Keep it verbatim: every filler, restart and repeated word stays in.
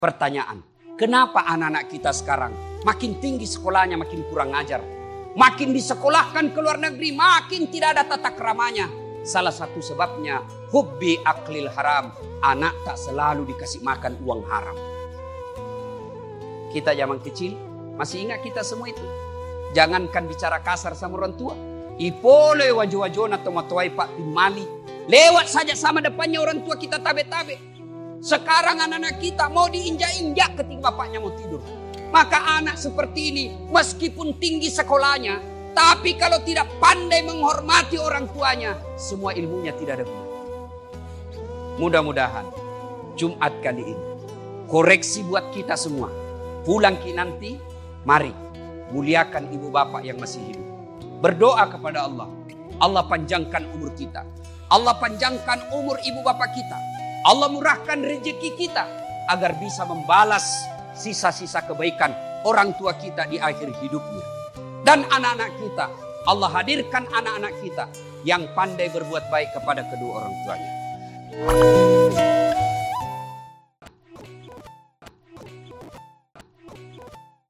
Pertanyaan, kenapa anak-anak kita sekarang makin tinggi sekolahnya makin kurang ajar? Makin disekolahkan ke luar negeri makin tidak ada tata keramanya. Salah satu sebabnya hubbi aklil haram. Anak tak selalu dikasih makan uang haram. Kita zaman kecil masih ingat kita semua itu. Jangankan bicara kasar sama orang tua. Ipole wajo-wajona tomatoai pak timali. Lewat saja sama depannya orang tua kita tabe-tabe. Sekarang anak-anak kita mau diinjak-injak ketika bapaknya mau tidur. Maka anak seperti ini meskipun tinggi sekolahnya, tapi kalau tidak pandai menghormati orang tuanya, semua ilmunya tidak ada guna. Mudah-mudahan Jumat kali ini koreksi buat kita semua. Pulang ki nanti, mari muliakan ibu bapak yang masih hidup. Berdoa kepada Allah. Allah panjangkan umur kita. Allah panjangkan umur ibu bapak kita. Allah murahkan rezeki kita agar bisa membalas sisa-sisa kebaikan orang tua kita di akhir hidupnya. Dan anak-anak kita, Allah hadirkan anak-anak kita yang pandai berbuat baik kepada kedua orang tuanya.